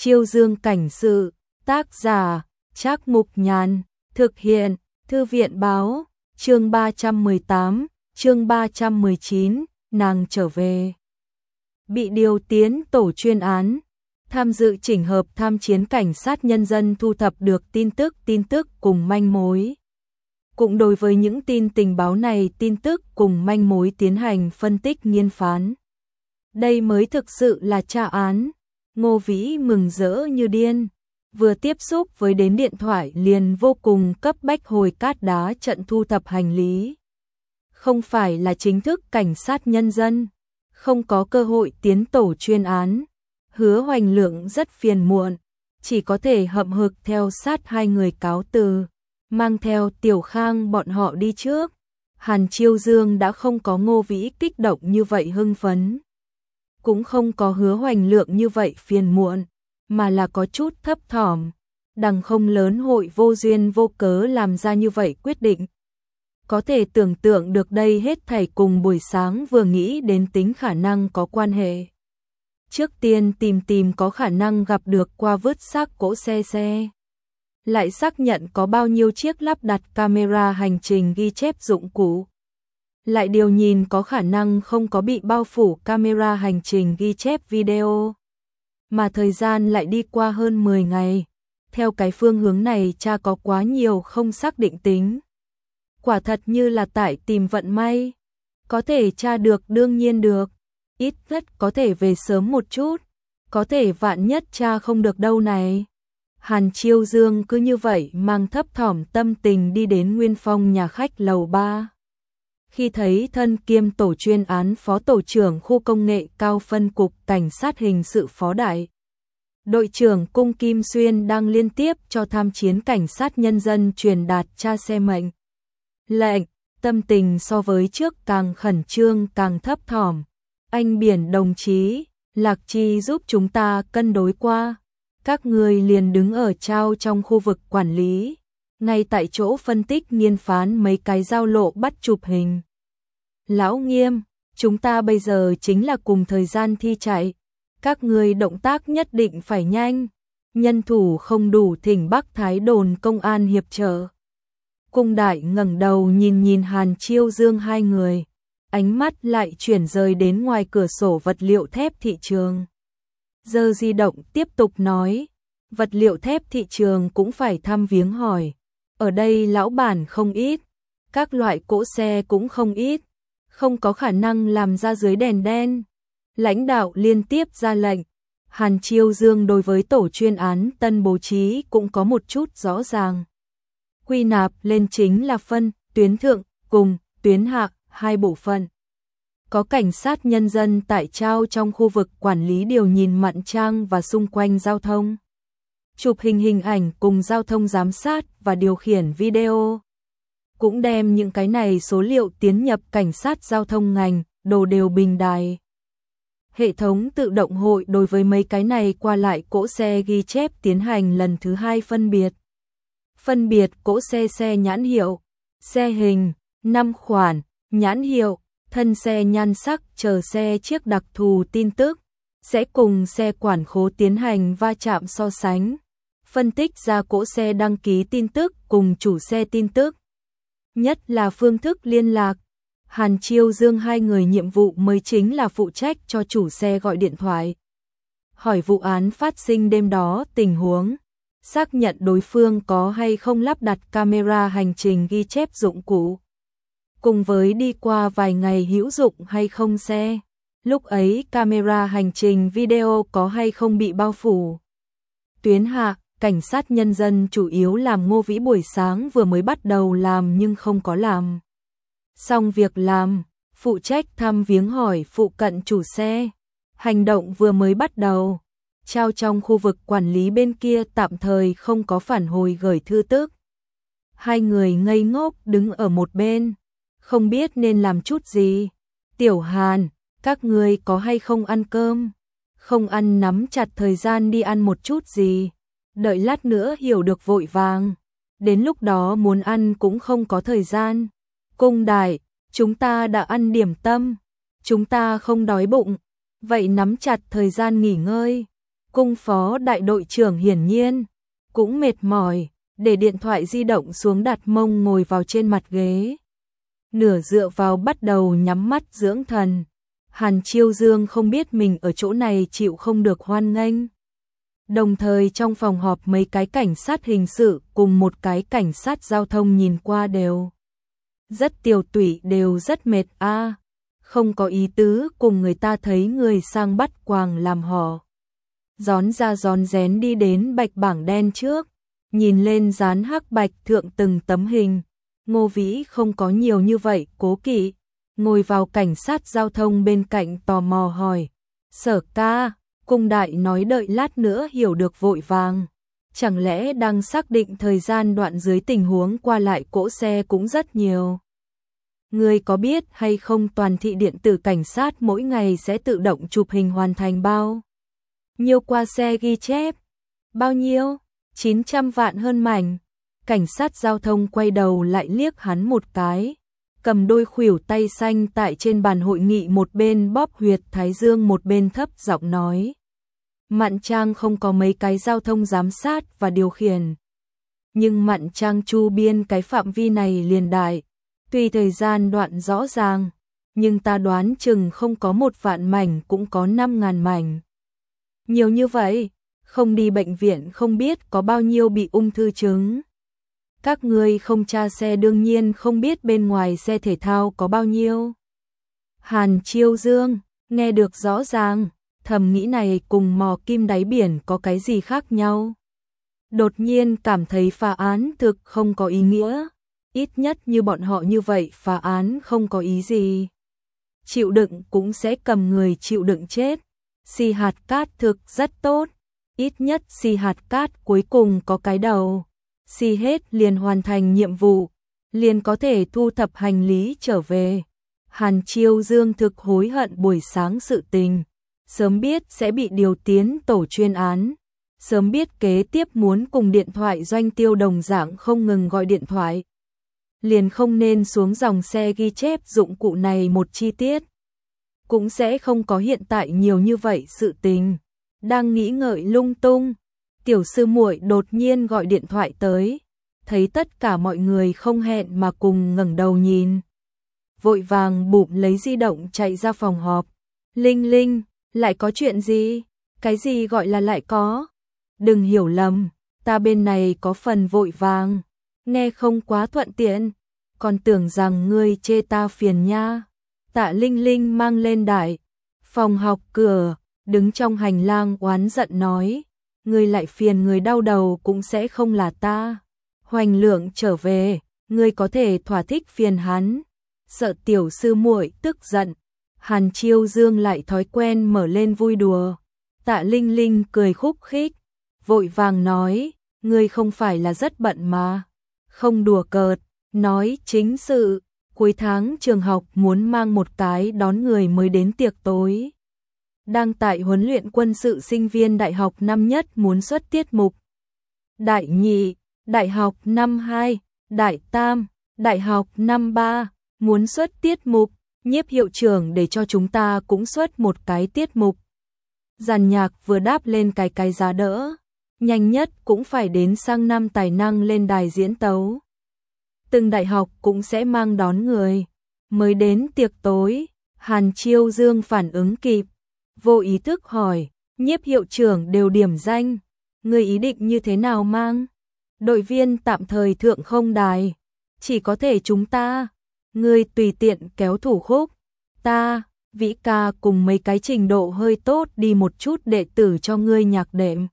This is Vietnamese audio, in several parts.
Chiêu Dương cảnh sự, tác giả, Trác Mục Nhàn, thực hiện, Thư viện báo, chương 318, chương 319, nàng trở về. Bị điều tiến tổ chuyên án, tham dự chỉnh hợp tham chiến cảnh sát nhân dân thu thập được tin tức cùng manh mối. Cũng đối với những tình báo này tin tức cùng manh mối tiến hành phân tích nghiên phán. Đây mới thực sự là tra án. Ngô Vĩ mừng rỡ như điên, vừa tiếp xúc với đến điện thoại liền vô cùng cấp bách hồi Cát Đá trận thu thập hành lý. Không phải là chính thức cảnh sát nhân dân, không có cơ hội tiến tổ chuyên án. Hứa Hoành Lượng rất phiền muộn, chỉ có thể hậm hực theo sát hai người cáo từ, mang theo Tiểu Khang bọn họ đi trước. Hàn Chiêu Dương đã không có Ngô Vĩ kích động như vậy hưng phấn, cũng không có Hứa Hoành Lượng như vậy phiền muộn, mà là có chút thấp thỏm, đằng không lớn hội vô duyên vô cớ làm ra như vậy quyết định. Có thể tưởng tượng được đây hết thảy cùng buổi sáng vừa nghĩ đến tính khả năng có quan hệ. Trước tiên tìm có khả năng gặp được qua vứt xác cỗ xe. Lại xác nhận có bao nhiêu chiếc lắp đặt camera hành trình ghi chép dụng cụ. Lại điều nhìn có khả năng không có bị bao phủ camera hành trình ghi chép video. Mà thời gian lại đi qua hơn 10 ngày. Theo cái phương hướng này cha có quá nhiều không xác định tính. Quả thật như là tại tìm vận may. Có thể tra được đương nhiên được. Ít nhất có thể về sớm một chút. Có thể vạn nhất cha không được đâu này. Hàn Chiêu Dương cứ như vậy mang thấp thỏm tâm tình đi đến Nguyên Phong nhà khách lầu 3. Khi thấy thân kiêm tổ chuyên án phó tổ trưởng khu công nghệ cao phân cục cảnh sát hình sự phó đại đội trưởng Cung Kim Xuyên đang liên tiếp cho tham chiến cảnh sát nhân dân truyền đạt tra xe mệnh lệnh, tâm tình so với trước càng khẩn trương càng thấp thỏm. Anh Biển đồng chí, Lạc Chi giúp chúng ta cân đối qua. Các người liền đứng ở trao trong khu vực quản lý, ngay tại chỗ phân tích nghiên phán mấy cái giao lộ bắt chụp hình. Lão Nghiêm, chúng ta bây giờ chính là cùng thời gian thi chạy. Các người động tác nhất định phải nhanh. Nhân thủ không đủ thỉnh Bắc Thái đồn công an hiệp trợ. Cung Đại ngẩng đầu nhìn Hàn Chiêu Dương hai người. Ánh mắt lại chuyển rời đến ngoài cửa sổ vật liệu thép thị trường. Giờ di động tiếp tục nói. Vật liệu thép thị trường cũng phải thăm viếng hỏi. Ở đây lão bản không ít. Các loại cỗ xe cũng không ít. Không có khả năng làm ra dưới đèn đen. Lãnh đạo liên tiếp ra lệnh. Hàn Chiêu Dương đối với tổ chuyên án tân bố trí cũng có một chút rõ ràng. Quy nạp lên chính là phân, tuyến thượng, cùng, tuyến hạ, hai bộ phận. Có cảnh sát nhân dân tại trao trong khu vực quản lý điều nhìn mạn trang và xung quanh giao thông. Chụp hình ảnh cùng giao thông giám sát và điều khiển video. Cũng đem những cái này số liệu tiến nhập cảnh sát giao thông ngành, đồ đều bình đài. Hệ thống tự động hội đối với mấy cái này qua lại cỗ xe ghi chép tiến hành lần thứ 2 phân biệt. Phân biệt cỗ xe nhãn hiệu, xe hình, năm khoản, nhãn hiệu, thân xe nhan sắc chờ xe chiếc đặc thù tin tức, sẽ cùng xe quản khố tiến hành va chạm so sánh. Phân tích ra cỗ xe đăng ký tin tức cùng chủ xe tin tức. Nhất là phương thức liên lạc. Hàn Chiêu Dương hai người nhiệm vụ mới chính là phụ trách cho chủ xe gọi điện thoại. Hỏi vụ án phát sinh đêm đó tình huống. Xác nhận đối phương có hay không lắp đặt camera hành trình ghi chép dụng cụ. Cùng với đi qua vài ngày hữu dụng hay không xe. Lúc ấy camera hành trình video có hay không bị bao phủ. Tuyến hạ. Cảnh sát nhân dân chủ yếu làm Ngô Vĩ buổi sáng vừa mới bắt đầu làm nhưng không có làm. Xong việc làm, phụ trách thăm viếng hỏi phụ cận chủ xe. Hành động vừa mới bắt đầu. Trao trong khu vực quản lý bên kia tạm thời không có phản hồi gửi thư tức. Hai người ngây ngốc đứng ở một bên. Không biết nên làm chút gì. Tiểu Hàn, các người có hay không ăn cơm? Không ăn nắm chặt thời gian đi ăn một chút gì. Đợi lát nữa hiểu được vội vàng. Đến lúc đó muốn ăn cũng không có thời gian. Cung Đại, chúng ta đã ăn điểm tâm. Chúng ta không đói bụng. Vậy nắm chặt thời gian nghỉ ngơi. Cung phó đại đội trưởng hiển nhiên cũng mệt mỏi, để điện thoại di động xuống đặt mông ngồi vào trên mặt ghế. Nửa dựa vào bắt đầu nhắm mắt dưỡng thần. Hàn Chiêu Dương không biết mình ở chỗ này chịu không được hoan nghênh. Đồng thời trong phòng họp mấy cái cảnh sát hình sự cùng một cái cảnh sát giao thông nhìn qua đều rất tiều tụy, đều rất mệt không có ý tứ cùng người ta thấy người sang bắt quàng làm hò. Rón ra rón rén đi đến bạch bảng đen trước, nhìn lên dán hắc bạch thượng từng tấm hình. Ngô Vĩ không có nhiều như vậy cố kỵ, ngồi vào cảnh sát giao thông bên cạnh tò mò hỏi, Sở ca, Cung đại nói đợi lát nữa hiểu được vội vàng. Chẳng lẽ đang xác định thời gian đoạn dưới tình huống qua lại cỗ xe cũng rất nhiều. Ngươi có biết hay không toàn thị điện tử cảnh sát mỗi ngày sẽ tự động chụp hình hoàn thành bao nhiêu qua xe ghi chép? Bao nhiêu? 900 vạn hơn mảnh. Cảnh sát giao thông quay đầu lại liếc hắn một cái, cầm đôi khuỷu tay xanh tại trên bàn hội nghị một bên bóp huyệt thái dương một bên thấp giọng nói. Mạn Trang không có mấy cái giao thông giám sát và điều khiển. Nhưng Mạn Trang chu biên cái phạm vi này liền đại, tuy thời gian đoạn rõ ràng, nhưng ta đoán chừng không có 1 vạn mảnh cũng có 5.000 mảnh. Nhiều như vậy, không đi bệnh viện không biết có bao nhiêu bị ung thư chứng. Các ngươi không tra xe đương nhiên không biết bên ngoài xe thể thao có bao nhiêu. Hàn Chiêu Dương, nghe được rõ ràng, thầm nghĩ này cùng mò kim đáy biển có cái gì khác nhau. Đột nhiên cảm thấy phá án thực không có ý nghĩa, ít nhất như bọn họ như vậy phá án không có ý gì. Chịu đựng cũng sẽ cầm người chịu đựng chết. Xì hạt cát thực rất tốt, ít nhất xì hạt cát cuối cùng có cái đầu. Xì hết liền hoàn thành nhiệm vụ, liền có thể thu thập hành lý trở về. Hàn Chiêu Dương thực hối hận buổi sáng sự tình, sớm biết sẽ bị điều tiến tổ chuyên án, sớm biết kế tiếp muốn cùng điện thoại doanh tiêu đồng dạng không ngừng gọi điện thoại. Liền không nên xuống dòng xe ghi chép dụng cụ này một chi tiết. Cũng sẽ không có hiện tại nhiều như vậy sự tình. Đang nghĩ ngợi lung tung, tiểu sư muội đột nhiên gọi điện thoại tới, thấy tất cả mọi người không hẹn mà cùng ngẩng đầu nhìn. Vội vàng bụm lấy di động chạy ra phòng họp. Linh Linh, lại có chuyện gì? Cái gì gọi là lại có? Đừng hiểu lầm, ta bên này có phần vội vàng, nghe không quá thuận tiện, còn tưởng rằng ngươi chê ta phiền nha. Tạ Linh Linh mang lên đại phòng học cửa, đứng trong hành lang oán giận nói, ngươi lại phiền người đau đầu cũng sẽ không là ta. Hoành Lượng trở về, ngươi có thể thỏa thích phiền hắn. Sợ tiểu sư muội tức giận, Hàn Chiêu Dương lại thói quen mở lên vui đùa. Tạ Linh Linh cười khúc khích, vội vàng nói, ngươi không phải là rất bận mà. Không đùa cợt, nói chính sự, cuối tháng trường học muốn mang một cái đón người mới đến tiệc tối. Đang tại huấn luyện quân sự sinh viên đại học năm nhất muốn xuất tiết mục. Đại nhị, đại học năm 2, đại tam, đại học năm 3, muốn xuất tiết mục, nhiếp hiệu trưởng để cho chúng ta cũng xuất một cái tiết mục. Dàn nhạc vừa đáp lên cái giá đỡ, nhanh nhất cũng phải đến sang năm tài năng lên đài diễn tấu. Từng đại học cũng sẽ mang đón người mới đến tiệc tối. Hàn Chiêu Dương phản ứng kịp, vô ý thức hỏi, nhiếp hiệu trưởng đều điểm danh, người ý định như thế nào mang? Đội viên tạm thời thượng không đài, chỉ có thể chúng ta, ngươi tùy tiện kéo thủ khúc, ta, Vĩ ca cùng mấy cái trình độ hơi tốt đi một chút đệ tử cho ngươi nhạc đệm.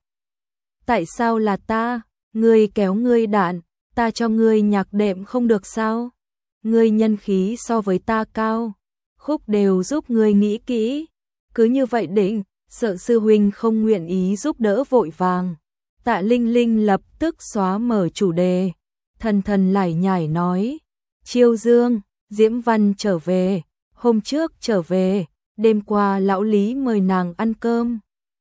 Tại sao là ta? Ngươi kéo ngươi đạn, ta cho ngươi nhạc đệm không được sao? Ngươi nhân khí so với ta cao, khúc đều giúp ngươi nghĩ kỹ, cứ như vậy định, sợ sư huynh không nguyện ý giúp đỡ vội vàng. Tạ Linh Linh lập tức xóa mở chủ đề, thần thần lải nhải nói, Chiêu Dương, Diễm Văn trở về, hôm trước trở về, đêm qua lão Lý mời nàng ăn cơm,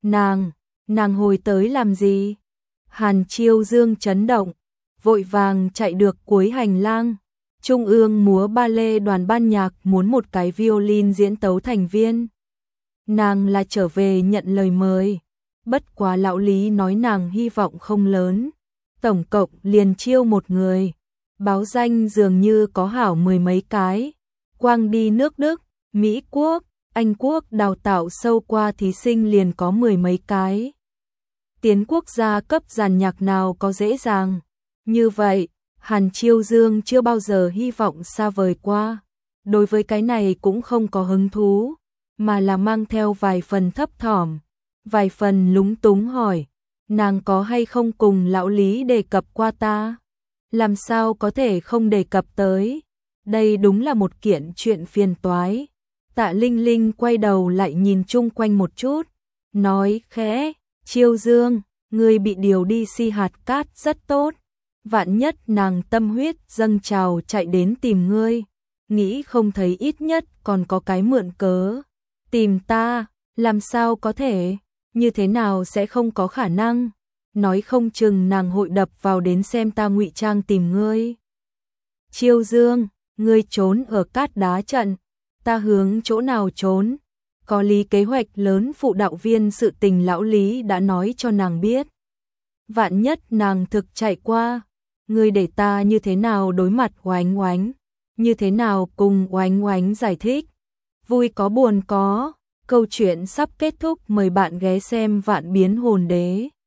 nàng hồi tới làm gì? Hàn Chiêu Dương chấn động, vội vàng chạy được cuối hành lang. Trung ương múa ba lê đoàn ban nhạc muốn một cái violin diễn tấu thành viên. Nàng là trở về nhận lời mời. Bất quá lão Lý nói nàng hy vọng không lớn, tổng cộng liền chiêu một người. Báo danh dường như có hảo mười mấy cái, quang đi nước Đức, Mỹ Quốc, Anh Quốc đào tạo sâu qua thí sinh liền có mười mấy cái. Tiến quốc gia cấp giàn nhạc nào có dễ dàng. Như vậy, Hàn Chiêu Dương chưa bao giờ hy vọng xa vời qua. Đối với cái này cũng không có hứng thú, mà là mang theo vài phần thấp thỏm, vài phần lúng túng hỏi, nàng có hay không cùng lão Lý đề cập qua ta? Làm sao có thể không đề cập tới? Đây đúng là một kiện chuyện phiền toái. Tạ Linh Linh quay đầu lại nhìn chung quanh một chút, nói khẽ, Chiêu Dương, ngươi bị điều đi si hạt cát rất tốt. Vạn nhất nàng tâm huyết dâng trào chạy đến tìm ngươi, nghĩ không thấy ít nhất còn có cái mượn cớ. Tìm ta, làm sao có thể, như thế nào sẽ không có khả năng, nói không chừng nàng hội đập vào đến xem ta ngụy trang tìm ngươi. Chiêu Dương, ngươi trốn ở cát đá trận, ta hướng chỗ nào trốn? Có Lý kế hoạch lớn phụ đạo viên sự tình lão Lý đã nói cho nàng biết. Vạn nhất nàng thực chạy qua, ngươi để ta như thế nào đối mặt Oánh Oánh, như thế nào cùng Oánh Oánh giải thích. Vui có buồn có, câu chuyện sắp kết thúc, mời bạn ghé xem Vạn Biến Hồn Đế.